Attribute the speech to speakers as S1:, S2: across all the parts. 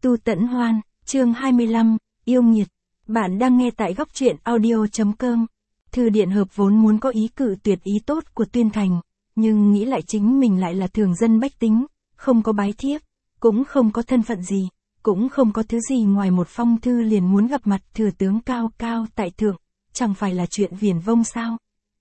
S1: Tu Tẫn Hoan, chương 25, yêu nghiệt. Bạn đang nghe tại góc truyện audio.com. Thư Điện Hợp vốn muốn có ý cự tuyệt ý tốt của Tuyên Thành, nhưng nghĩ lại chính mình lại là thường dân bách tính, không có bái thiếp, cũng không có thân phận gì, cũng không có thứ gì ngoài một phong thư liền muốn gặp mặt thừa tướng cao cao tại thượng, chẳng phải là chuyện viển vông sao.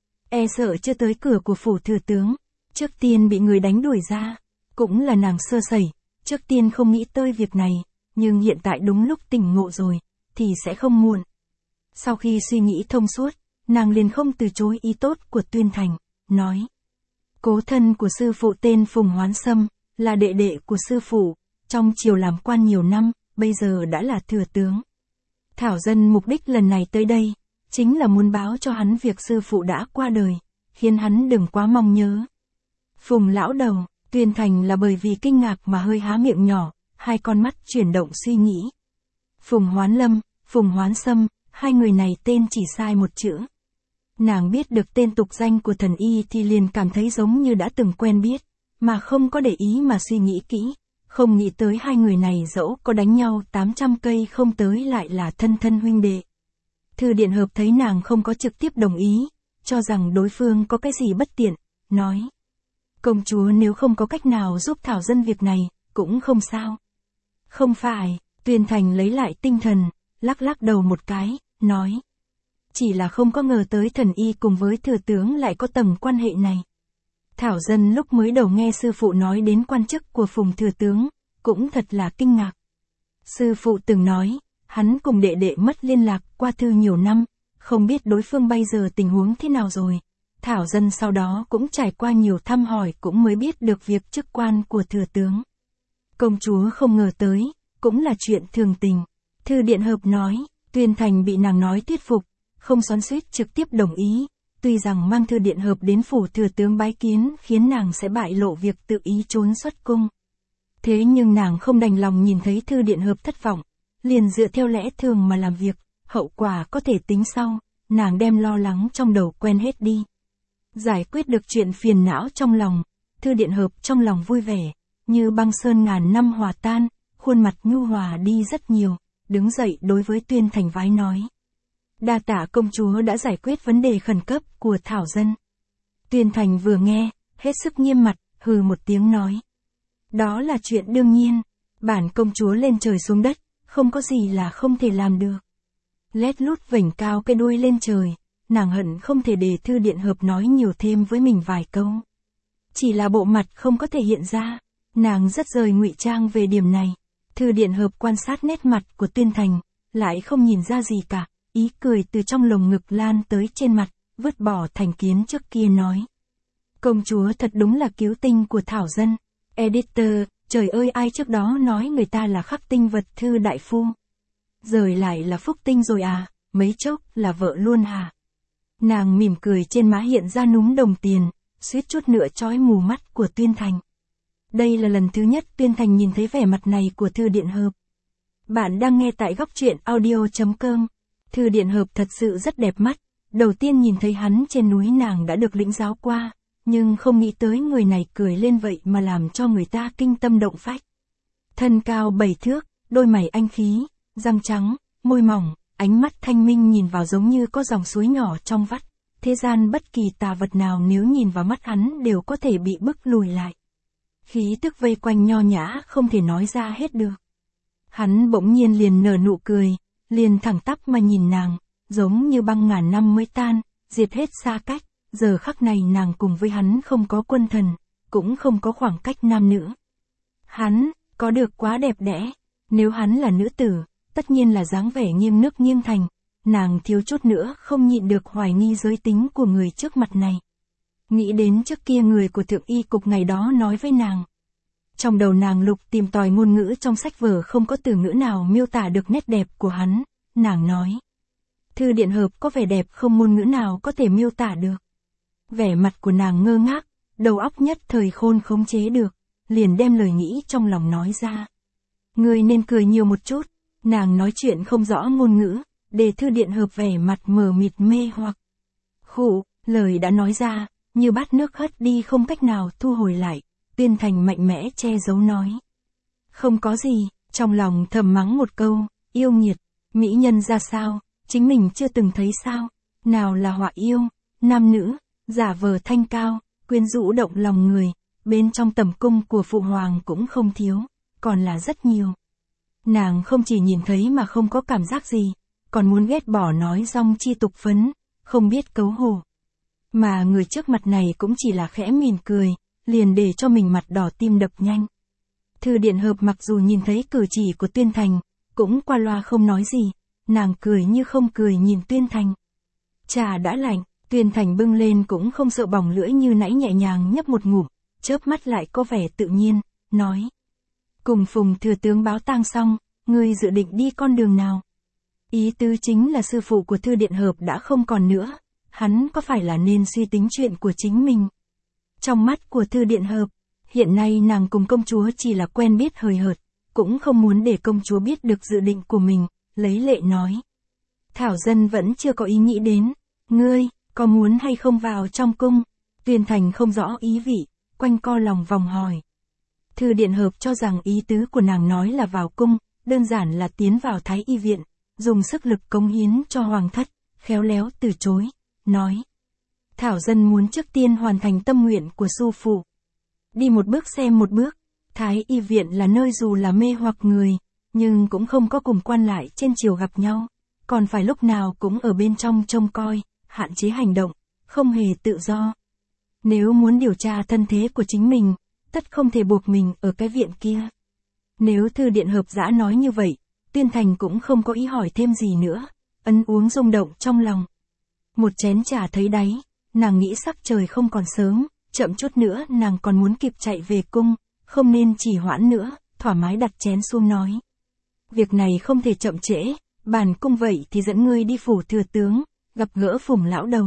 S1: E sợ chưa tới cửa của phủ thừa tướng, trước tiên bị người đánh đuổi ra, cũng là nàng sơ sẩy, trước tiên không nghĩ tới việc này, nhưng hiện tại đúng lúc tỉnh ngộ rồi, thì sẽ không muộn. Sau khi suy nghĩ thông suốt, nàng liền không từ chối ý tốt của Tuyên Thành, nói. Cố thân của sư phụ tên Phùng Hoán Sâm, là đệ đệ của sư phụ, trong triều làm quan nhiều năm, bây giờ đã là thừa tướng. Thảo dân mục đích lần này tới đây, chính là muốn báo cho hắn việc sư phụ đã qua đời, khiến hắn đừng quá mong nhớ. Phùng lão đầu, Tuyên Thành là bởi vì kinh ngạc mà hơi há miệng nhỏ, hai con mắt chuyển động suy nghĩ. Phùng Hoán Lâm, Phùng Hoán Sâm, hai người này tên chỉ sai một chữ. Nàng biết được tên tục danh của thần y thì liền cảm thấy giống như đã từng quen biết, mà không có để ý mà suy nghĩ kỹ, không nghĩ tới hai người này dẫu có đánh nhau 800 cây không tới lại là thân thân huynh đệ. Thư Điện Hợp thấy nàng không có trực tiếp đồng ý, cho rằng đối phương có cái gì bất tiện, nói. Công chúa nếu không có cách nào giúp Thảo dân việc này, cũng không sao. Không phải, Tuyên Thành lấy lại tinh thần, lắc lắc đầu một cái, nói. Chỉ là không có ngờ tới thần y cùng với thừa tướng lại có tầng quan hệ này. Thảo dân lúc mới đầu nghe sư phụ nói đến quan chức của Phùng thừa tướng, cũng thật là kinh ngạc. Sư phụ từng nói, hắn cùng đệ đệ mất liên lạc qua thư nhiều năm, không biết đối phương bây giờ tình huống thế nào rồi. Thảo dân sau đó cũng trải qua nhiều thăm hỏi cũng mới biết được việc chức quan của thừa tướng. Công chúa không ngờ tới, cũng là chuyện thường tình. Thư Điện Hợp nói, Tuyên Thành bị nàng nói thuyết phục, không xoắn xuýt trực tiếp đồng ý. Tuy rằng mang Thư Điện Hợp đến phủ thừa tướng bái kiến khiến nàng sẽ bại lộ việc tự ý trốn xuất cung. Thế nhưng nàng không đành lòng nhìn thấy Thư Điện Hợp thất vọng, liền dựa theo lẽ thường mà làm việc, hậu quả có thể tính sau, nàng đem lo lắng trong đầu quen hết đi. Giải quyết được chuyện phiền não trong lòng, Thư Điện Hợp trong lòng vui vẻ, như băng sơn ngàn năm hòa tan, khuôn mặt nhu hòa đi rất nhiều, đứng dậy đối với Tuyên Thành vái nói. Đa tạ công chúa đã giải quyết vấn đề khẩn cấp của Thảo dân. Tuyên Thành vừa nghe, hết sức nghiêm mặt, hừ một tiếng nói. Đó là chuyện đương nhiên, bản công chúa lên trời xuống đất, không có gì là không thể làm được. Lét lút vểnh cao cái đuôi lên trời, nàng hận không thể để Thư Điện Hợp nói nhiều thêm với mình vài câu. Chỉ là bộ mặt không có thể hiện ra, nàng rất rời ngụy trang về điểm này. Thư Điện Hợp quan sát nét mặt của Tuyên Thành, lại không nhìn ra gì cả, ý cười từ trong lồng ngực lan tới trên mặt, vứt bỏ thành kiến trước kia nói. Công chúa thật đúng là cứu tinh của Thảo dân. Editor, trời ơi ai trước đó nói người ta là khắc tinh vật Thư đại phu. Rồi lại là phúc tinh rồi à, mấy chốc là vợ luôn hả? Nàng mỉm cười trên má hiện ra núm đồng tiền, suýt chút nữa chói mù mắt của Tuyên Thành. Đây là lần thứ nhất Tuyên Thành nhìn thấy vẻ mặt này của Thư Điện Hợp. Bạn đang nghe tại góc truyện audio.com. Thư Điện Hợp thật sự rất đẹp mắt, đầu tiên nhìn thấy hắn trên núi nàng đã được lĩnh giáo qua, nhưng không nghĩ tới người này cười lên vậy mà làm cho người ta kinh tâm động phách. Thân cao 7 thước, đôi mày anh khí, răng trắng, môi mỏng, ánh mắt thanh minh nhìn vào giống như có dòng suối nhỏ trong vắt. Thế gian bất kỳ tà vật nào nếu nhìn vào mắt hắn đều có thể bị bức lùi lại. Khí tức vây quanh nho nhã không thể nói ra hết được. Hắn bỗng nhiên liền nở nụ cười, liền thẳng tắp mà nhìn nàng, giống như băng ngàn năm mới tan, diệt hết xa cách. Giờ khắc này nàng cùng với hắn không có quân thần, cũng không có khoảng cách nam nữ. Hắn, có được quá đẹp đẽ, nếu hắn là nữ tử, tất nhiên là dáng vẻ nghiêng nước nghiêng thành, nàng thiếu chút nữa không nhịn được hoài nghi giới tính của người trước mặt này. Nghĩ đến trước kia người của thượng y cục ngày đó nói với nàng. Trong đầu nàng lục tìm tòi ngôn ngữ trong sách vở không có từ ngữ nào miêu tả được nét đẹp của hắn, nàng nói. Thư Điện Hợp có vẻ đẹp không ngôn ngữ nào có thể miêu tả được. Vẻ mặt của nàng ngơ ngác, đầu óc nhất thời khôn khống chế được, liền đem lời nghĩ trong lòng nói ra. Ngươi nên cười nhiều một chút, nàng nói chuyện không rõ ngôn ngữ, để Thư Điện Hợp vẻ mặt mờ mịt mê hoặc. Khụ, lời đã nói ra, như bát nước hất đi không cách nào thu hồi lại, Tuyên Thành mạnh mẽ che giấu nói. Không có gì, Trong lòng thầm mắng một câu, yêu nghiệt, mỹ nhân ra sao, chính mình chưa từng thấy sao, nào là họa yêu, nam nữ, giả vờ thanh cao, quyến rũ động lòng người, bên trong tầm cung của phụ hoàng cũng không thiếu, còn là rất nhiều. Nàng không chỉ nhìn thấy mà không có cảm giác gì, còn muốn ghét bỏ nói dong chi tục phấn, không biết cấu hổ. Mà người trước mặt này cũng chỉ là khẽ mỉm cười, liền để cho mình mặt đỏ tim đập nhanh. Thư Điện Hợp mặc dù nhìn thấy cử chỉ của Tuyên Thành, cũng qua loa không nói gì, nàng cười như không cười nhìn Tuyên Thành. Trà đã lạnh, Tuyên Thành bưng lên cũng không sợ bỏng lưỡi như nãy, nhẹ nhàng nhấp một ngụm, chớp mắt lại có vẻ tự nhiên, nói. Cùng Phùng thừa tướng báo tang xong, ngươi dự định đi con đường nào? Ý tứ chính là sư phụ của Thư Điện Hợp đã không còn nữa, hắn có phải là nên suy tính chuyện của chính mình? Trong mắt của Thư Điện Hợp, hiện nay nàng cùng công chúa chỉ là quen biết hời hợt, cũng không muốn để công chúa biết được dự định của mình, lấy lệ nói. Thảo dân vẫn chưa có ý nghĩ đến, ngươi, có muốn hay không vào trong cung? Tuyên Thành không rõ ý vị, quanh co lòng vòng hỏi. Thư Điện Hợp cho rằng ý tứ của nàng nói là vào cung, đơn giản là tiến vào Thái Y viện, dùng sức lực cống hiến cho hoàng thất, khéo léo từ chối, nói. Thảo dân muốn trước tiên hoàn thành tâm nguyện của sư phụ. Đi một bước xem một bước, Thái Y viện là nơi dù là mê hoặc người, nhưng cũng không có cùng quan lại trên triều gặp nhau, còn phải lúc nào cũng ở bên trong trông coi, hạn chế hành động, không hề tự do. Nếu muốn điều tra thân thế của chính mình, tất không thể buộc mình ở cái viện kia. Nếu Thư Điện Hợp dã nói như vậy, Tuyên Thành cũng không có ý hỏi thêm gì nữa, ấn uống rung động trong lòng. Một chén trà thấy đáy, nàng nghĩ sắc trời không còn sớm, chậm chút nữa nàng còn muốn kịp chạy về cung, không nên trì hoãn nữa, thoải mái đặt chén xuống nói. Việc này không thể chậm trễ, bản cung vậy thì dẫn ngươi đi phủ thừa tướng, gặp gỡ Phùng lão đầu.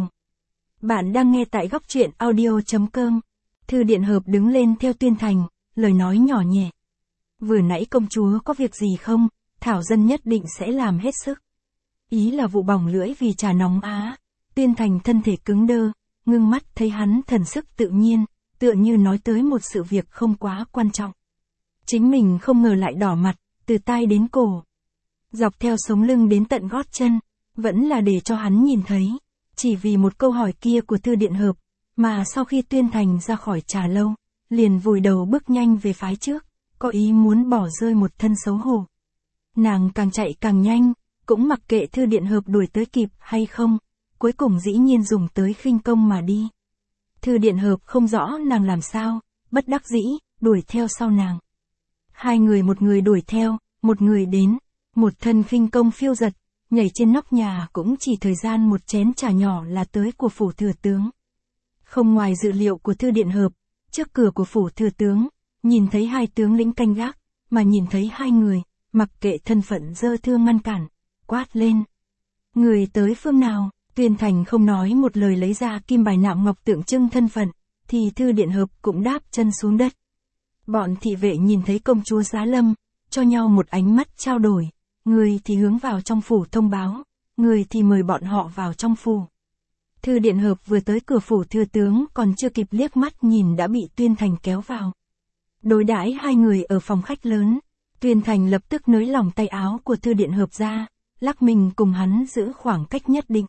S1: Bạn đang nghe tại góc truyện audio.com. Thư Điện Hợp đứng lên theo Tuyên Thành, lời nói nhỏ nhẹ. Vừa nãy công chúa có việc gì không, Thảo dân nhất định sẽ làm hết sức. Ý là vụ bỏng lưỡi vì trà nóng á. Tuyên Thành thân thể cứng đơ, ngưng mắt thấy hắn thần sức tự nhiên, tựa như nói tới một sự việc không quá quan trọng. Chính mình không ngờ lại đỏ mặt, từ tai đến cổ. Dọc theo sống lưng đến tận gót chân, vẫn là để cho hắn nhìn thấy. Chỉ vì một câu hỏi kia của Thư Điện Hợp, mà sau khi Tuyên Thành ra khỏi trà lâu, liền vùi đầu bước nhanh về phái trước, có ý muốn bỏ rơi một thân xấu hổ. Nàng càng chạy càng nhanh, cũng mặc kệ Thư Điện Hợp đuổi tới kịp hay không, cuối cùng dĩ nhiên dùng tới khinh công mà đi. Thư Điện Hợp không rõ nàng làm sao, bất đắc dĩ, đuổi theo sau nàng. Hai người, một người đuổi theo, một người đến, một thân khinh công phiêu giật, nhảy trên nóc nhà cũng chỉ thời gian một chén trà nhỏ là tới của phủ thừa tướng. Không ngoài dự liệu của Thư Điện Hợp, trước cửa của phủ thừa tướng, nhìn thấy hai tướng lĩnh canh gác, mà nhìn thấy hai người, mặc kệ thân phận dơ thương ngăn cản, quát lên. Người tới phương nào? Tuyên Thành không nói một lời lấy ra kim bài nạm ngọc tượng trưng thân phận, thì Thư Điện Hợp cũng đáp chân xuống đất. Bọn thị vệ nhìn thấy công chúa giá lâm, cho nhau một ánh mắt trao đổi, người thì hướng vào trong phủ thông báo, người thì mời bọn họ vào trong phủ. Thư Điện Hợp vừa tới cửa phủ thừa tướng còn chưa kịp liếc mắt nhìn đã bị Tuyên Thành kéo vào. Đối đãi hai người ở phòng khách lớn, Tuyên Thành lập tức nới lỏng tay áo của Thư Điện Hợp ra, lắc mình cùng hắn giữ khoảng cách nhất định.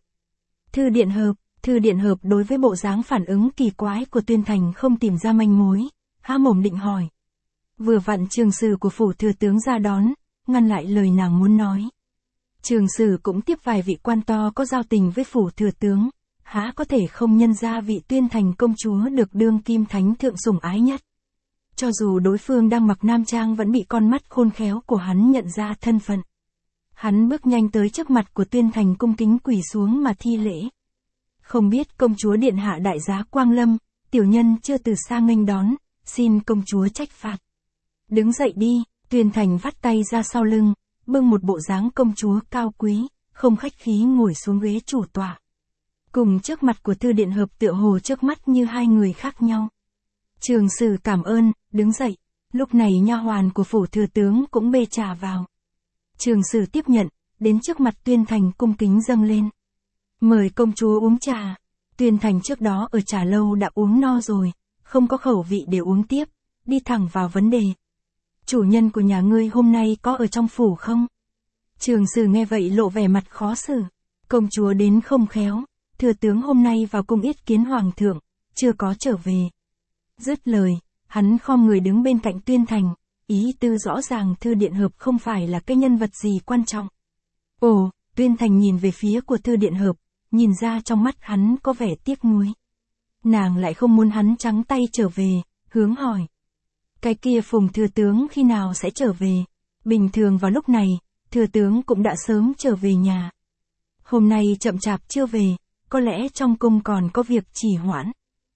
S1: Thư Điện Hợp đối với bộ dáng phản ứng kỳ quái của Tuyên Thành không tìm ra manh mối, há mồm định hỏi. Vừa vặn trường sử của phủ thừa tướng ra đón, ngăn lại lời nàng muốn nói. Trường sử cũng tiếp vài vị quan to có giao tình với phủ thừa tướng, há có thể không nhân ra vị Tuyên Thành công chúa được đương kim thánh thượng sủng ái nhất. Cho dù đối phương đang mặc nam trang vẫn bị con mắt khôn khéo của hắn nhận ra thân phận. Hắn bước nhanh tới trước mặt của Tuyên Thành cung kính quỳ xuống mà thi lễ. Không biết công chúa điện hạ đại giá quang lâm, tiểu nhân chưa từ xa nghênh đón, xin công chúa trách phạt. Đứng dậy đi, Tuyên Thành vắt tay ra sau lưng, bưng một bộ dáng công chúa cao quý, không khách khí ngồi xuống ghế chủ tọa. Cùng trước mặt của Thư Điện Hợp tựa hồ trước mắt như hai người khác nhau. Trường sử cảm ơn, đứng dậy, lúc này nha hoàn của phủ thừa tướng cũng bê trà vào. Trường sử tiếp nhận, đến trước mặt Tuyên Thành cung kính dâng lên. Mời công chúa uống trà. Tuyên Thành trước đó ở trà lâu đã uống no rồi, không có khẩu vị để uống tiếp, đi thẳng vào vấn đề. chủ nhân của nhà ngươi hôm nay có ở trong phủ không? Trường Sử nghe vậy lộ vẻ mặt khó xử. Công chúa đến không khéo, thừa tướng hôm nay vào cung yết kiến hoàng thượng, chưa có trở về. Dứt lời, hắn khom người đứng bên cạnh Tuyên Thành, ý tư rõ ràng Thư Điện Hợp không phải là cái nhân vật gì quan trọng. Ồ, Tuyên Thành nhìn về phía của Thư Điện Hợp, nhìn ra trong mắt hắn có vẻ tiếc nuối. Nàng lại không muốn hắn trắng tay trở về, hướng hỏi. Cái kia Phùng thừa tướng khi nào sẽ trở về? Bình thường vào lúc này, thừa tướng cũng đã sớm trở về nhà. Hôm nay chậm chạp chưa về, có lẽ trong cung còn có việc trì hoãn.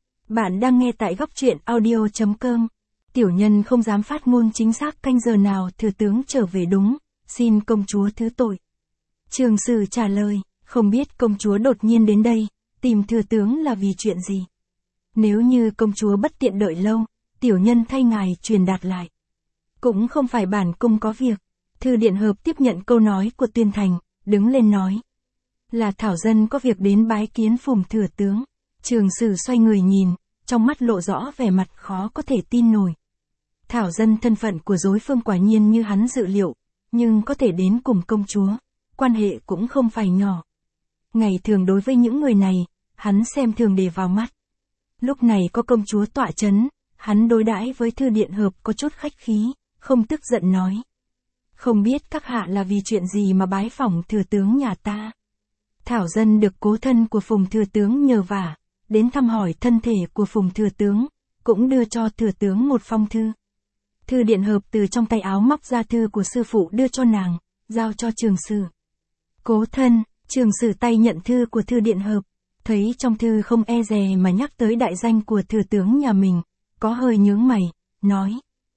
S1: Bạn đang nghe tại góc truyện audio.com. Tiểu nhân không dám phát ngôn chính xác canh giờ nào thừa tướng trở về đúng, xin công chúa thứ tội. Trường Sử trả lời, không biết công chúa đột nhiên đến đây, tìm thừa tướng là vì chuyện gì? Nếu như công chúa bất tiện đợi lâu, tiểu nhân thay ngài truyền đạt lại. Cũng không phải bản cung có việc. Thư Điện Hợp tiếp nhận câu nói của Tuyên Thành, đứng lên nói. Là thảo dân có việc đến bái kiến Phùng thừa tướng. Trường Sử xoay người nhìn, trong mắt lộ rõ vẻ mặt khó có thể tin nổi. Thảo dân thân phận của đối phương quả nhiên như hắn dự liệu, nhưng có thể đến cùng công chúa, quan hệ cũng không phải nhỏ. Ngày thường đối với những người này, hắn xem thường để vào mắt. Lúc này có công chúa tọa chấn, hắn đối đãi với Thư Điện Hợp có chút khách khí, không tức giận nói. Không biết các hạ là vì chuyện gì mà bái phỏng thừa tướng nhà ta. Thảo dân được cố thân của Phùng thừa tướng nhờ vả, đến thăm hỏi thân thể của Phùng thừa tướng, cũng đưa cho thừa tướng một phong thư. Thư Điện Hợp từ trong tay áo móc ra thư của sư phụ đưa cho nàng, giao cho Trường Sử. Cố thân, Trường Sử tay nhận thư của Thư Điện Hợp, thấy trong thư không e dè mà nhắc tới đại danh của thừa tướng nhà mình, có hơi nhướng mày, nói.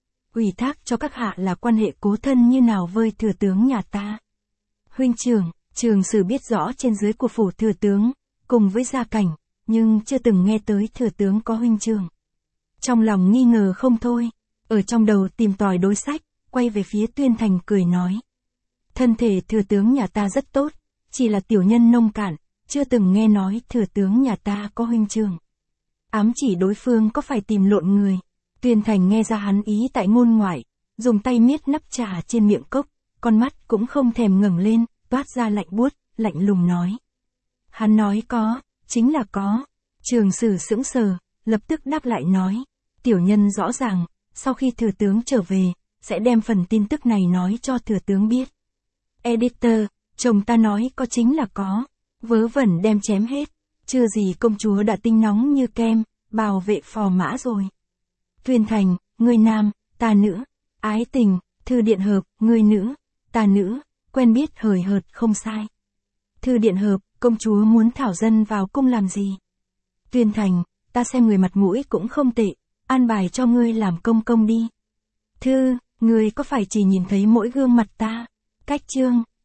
S1: Ủy thác cho các hạ là quan hệ cố thân như nào với thừa tướng nhà ta. Huynh trưởng, Trường Sử biết rõ trên dưới của phủ thừa tướng, cùng với gia cảnh, nhưng chưa từng nghe tới thừa tướng có huynh trưởng. Trong lòng nghi ngờ không thôi, ở trong đầu tìm tòi đối sách, quay về phía Tuyên Thành cười nói. Thân thể thừa tướng nhà ta rất tốt, chỉ là tiểu nhân nông cạn, chưa từng nghe nói thừa tướng nhà ta có huynh trưởng. Ám chỉ đối phương có phải tìm lộn người. Tuyên Thành nghe ra hắn ý tại ngôn ngoại, dùng tay miết nắp trà trên miệng cốc, con mắt cũng không thèm ngẩng lên, toát ra lạnh buốt, lạnh lùng nói. Hắn nói có, chính là có. Trường Sử sững sờ, lập tức đáp lại nói. Tiểu nhân rõ ràng, sau khi thừa tướng trở về, sẽ đem phần tin tức này nói cho thừa tướng biết. Editor, chồng ta nói có chính là có, vớ vẩn đem chém hết, chưa gì công chúa đã tinh nóng như kem, bảo vệ phò mã rồi. Tuyên Thành, người nam, ta nữ, ái tình, Thư Điện Hợp, người nữ, ta nữ, quen biết hời hợt không sai. Thư Điện Hợp, công chúa muốn thảo dân vào cung làm gì? Tuyên Thành, ta xem người mặt mũi cũng không tệ, an bài cho ngươi làm công công đi. Thư, ngươi có phải chỉ nhìn thấy mỗi gương mặt ta? Cách chương.